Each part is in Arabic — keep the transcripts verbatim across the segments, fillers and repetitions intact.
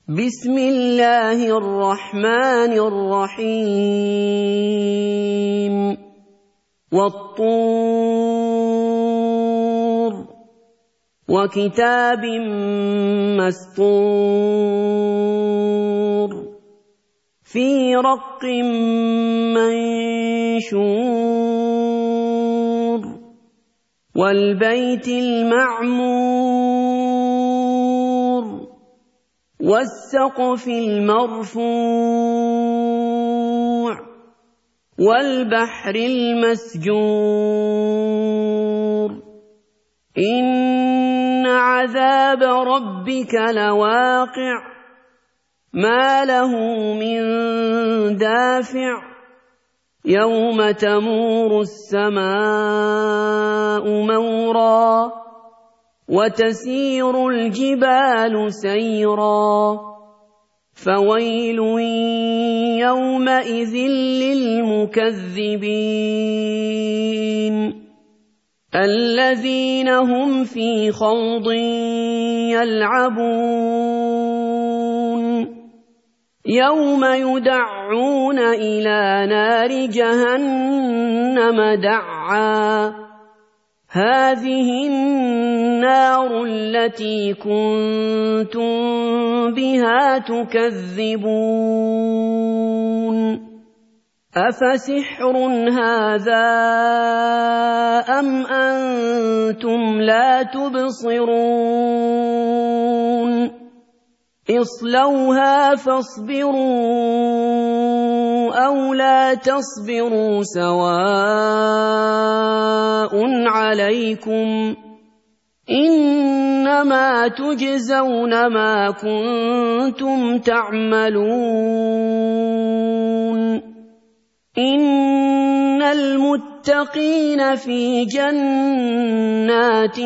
بسم الله الرحمن الرحيم والطور وكتاب مسطور في رق منشور والبيت المعمور والسقف المرفوع والبحر المسجور إن عذاب ربك لواقع ما له من دافع يوم تمور السماء مورا وتسير الجبال سيرا فويل يومئذ للمكذبين الذين هم في خوض يلعبون يوم يدعون إلى نار جهنم دعا هذه النار التي كنتم بها تكذبون أفسحر هذا أم أنتم لا تبصرون اصلوها فاصبروا أو لا تصبروا سواء عليكم إنما تجزون ما كنتم تعملون إن المتقين في جنات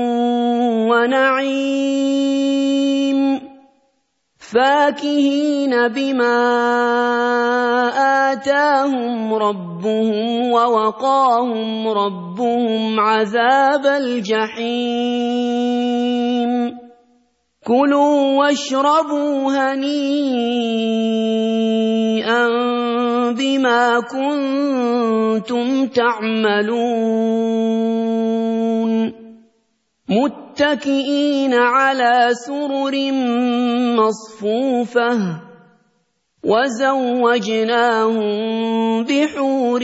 ونعيم فاكهين بما آتاهم ربهم ووقاهم ربهم عذاب الجحيم كلوا واشربوا هنيئا بما كنتم تعملون متكئين على سرر مصفوفة وزوجناهم بحور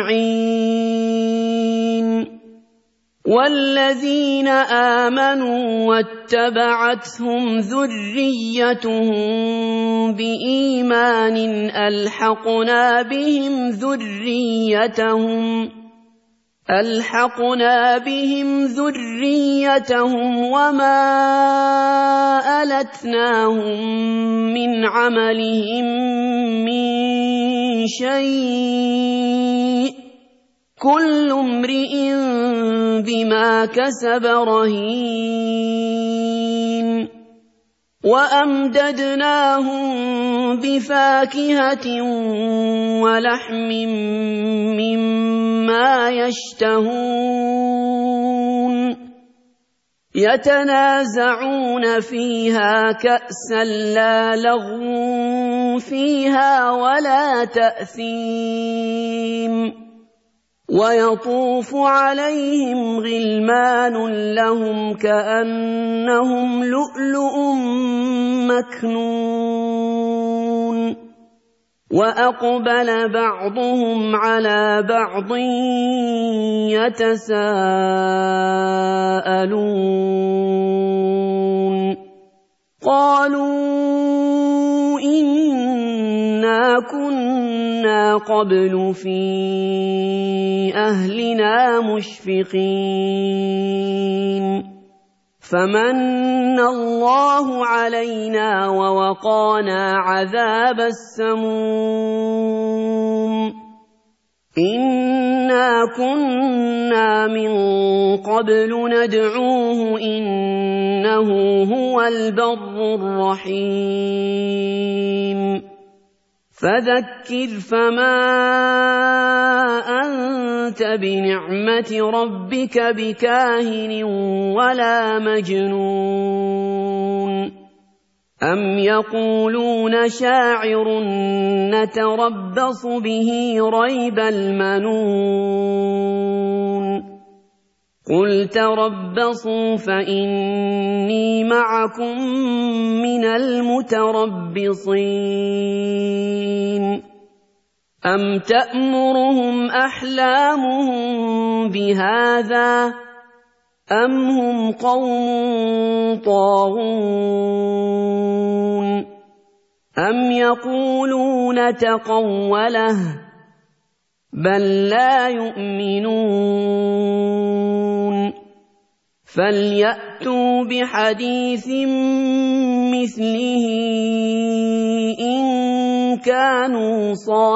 عين والذين آمنوا واتبعتهم ذريتهم بإيمان ألحقنا بهم ذريتهم ألحقنا بهم ذريتهم وما ألتناهم من عملهم من شيء كل امرئ بما كسب رهين وأمددناهم بفاكهة ولحم مما يشتهون يتنازعون فيها كأسا لا لغو فيها ولا تأثيم ويطوف عليهم غلمان لهم كأنهم لؤلؤ مكنون وأقبل بعضهم على بعض يتساءلون قالوا إنا كنا قبل في أهلنا مشفقين فمن الله علينا ووقانا عذاب السموم إنا كنا من قبل ندعوه إنه هو البر الرحيم فذكر فما أنت بنعمة ربك بكاهن ولا مجنون أَمْ يَقُولُونَ شَاعِرٌ نَتَرَبَّصُ بِهِ رَيْبَ الْمَنُونِ قُلْ تَرَبَّصُوا فَإِنِّي مَعَكُمْ مِنَ الْمُتَرَبِّصِينَ أَمْ تَأْمُرُهُمْ أَحْلَامُهُم بِهَٰذَا أَمْ هُمْ قَوْمٌ طَاغُونَ أَمْ يَقُولُونَ تَقَوَّلَهُ بَل لَّا يُؤْمِنُونَ فَلْيَأْتُوا بِحَدِيثٍ مِّثْلِهِ إِن كَانُوا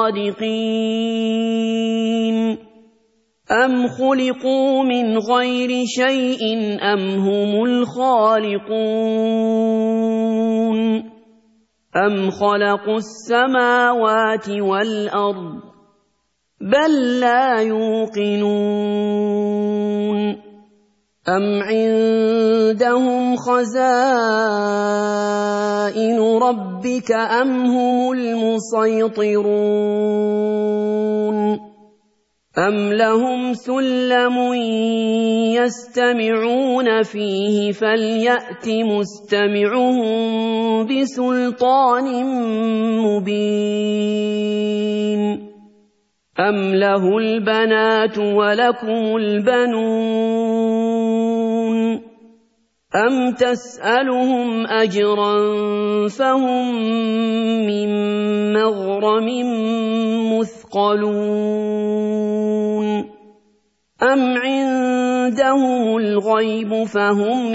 صَادِقِينَ أَمْ خُلِقُوا مِنْ غَيْرِ شَيْءٍ أَمْ هُمُ الْخَالِقُونَ أَمْ خَلَقُوا السَّمَاوَاتِ وَالْأَرْضَ بَل لَّا يُوقِنُونَ أَمْ عِندَهُمْ خَزَائِنُ رَبِّكَ أَمْ هُمُ الْمُصَيْطِرُونَ أَمْ لَهُمْ سُلَّمٌ يَسْتَمِعُونَ فِيهِ فَلْيَأْتِ مُسْتَمِعُهُم بِسُلْطَانٍ مُّبِينٍ أَمْ لَهُ الْبَنَاتُ وَلَكُمُ الْبَنُونَ أَمْ تَسْأَلُهُمْ أَجْرًا فَهُم مِّن مَّغْرَمٍ مُّثْقَلُونَ أَمْ عِندَهُمُ الْغَيْبُ فَهُمْ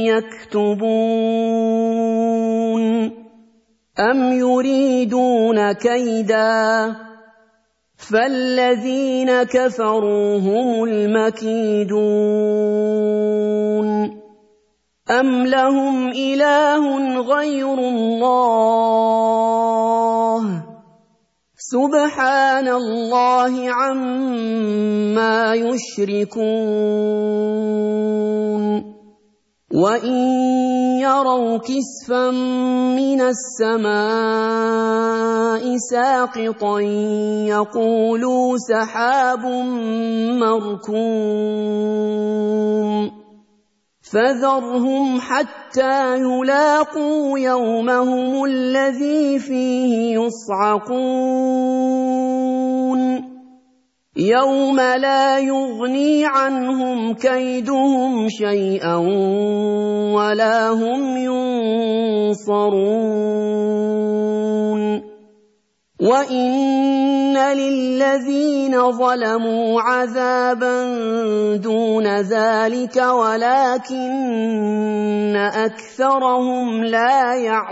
يَكْتُبُونَ أَمْ يُرِيدُونَ كَيْدًا فَالَّذِينَ كَفَرُوا هُمُ الْمَكِيدُونَ أَمْ لَهُمْ إِلَٰهٌ غَيْرُ اللَّهِ سُبْحَانَ اللَّهِ عَمَّا يُشْرِكُونَ وَإِن يَرَوْا كِسْفًا مِّنَ السَّمَاءِ سَاقِطًا يَقُولُوا سَحَابٌ مَّرْكُومٌ فَذَرْهُمْ حَتَّىٰ يُلَاقُوا يَوْمَهُمُ الَّذِي فِيهِ يُصْعَقُونَ يَوْمَ لَا يُغْنِي عَنْهُمْ كَيْدُهُمْ شَيْئًا وَلَا هُمْ يُنصَرُونَ وَإِنَّ لِلَّذِينَ ظَلَمُوا عَذَابًا دُونَ ذَلِكَ وَلَٰكِنَّ أَكْثَرَهُمْ لَا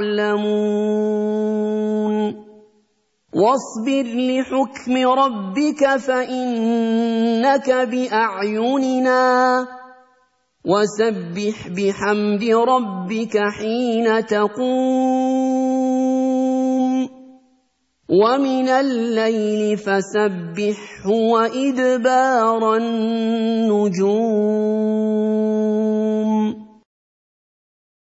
يَعْلَمُونَ وَاصْبِرْ لِحُكْمِ رَبِّكَ فَإِنَّكَ بِأَعْيُنِنَا وَسَبِّحْ بِحَمْدِ رَبِّكَ حِينَ تَقُومُ وَمِنَ اللَّيْلِ فَسَبِّحْهُ وَإِدْبَارَ النُّجُومِ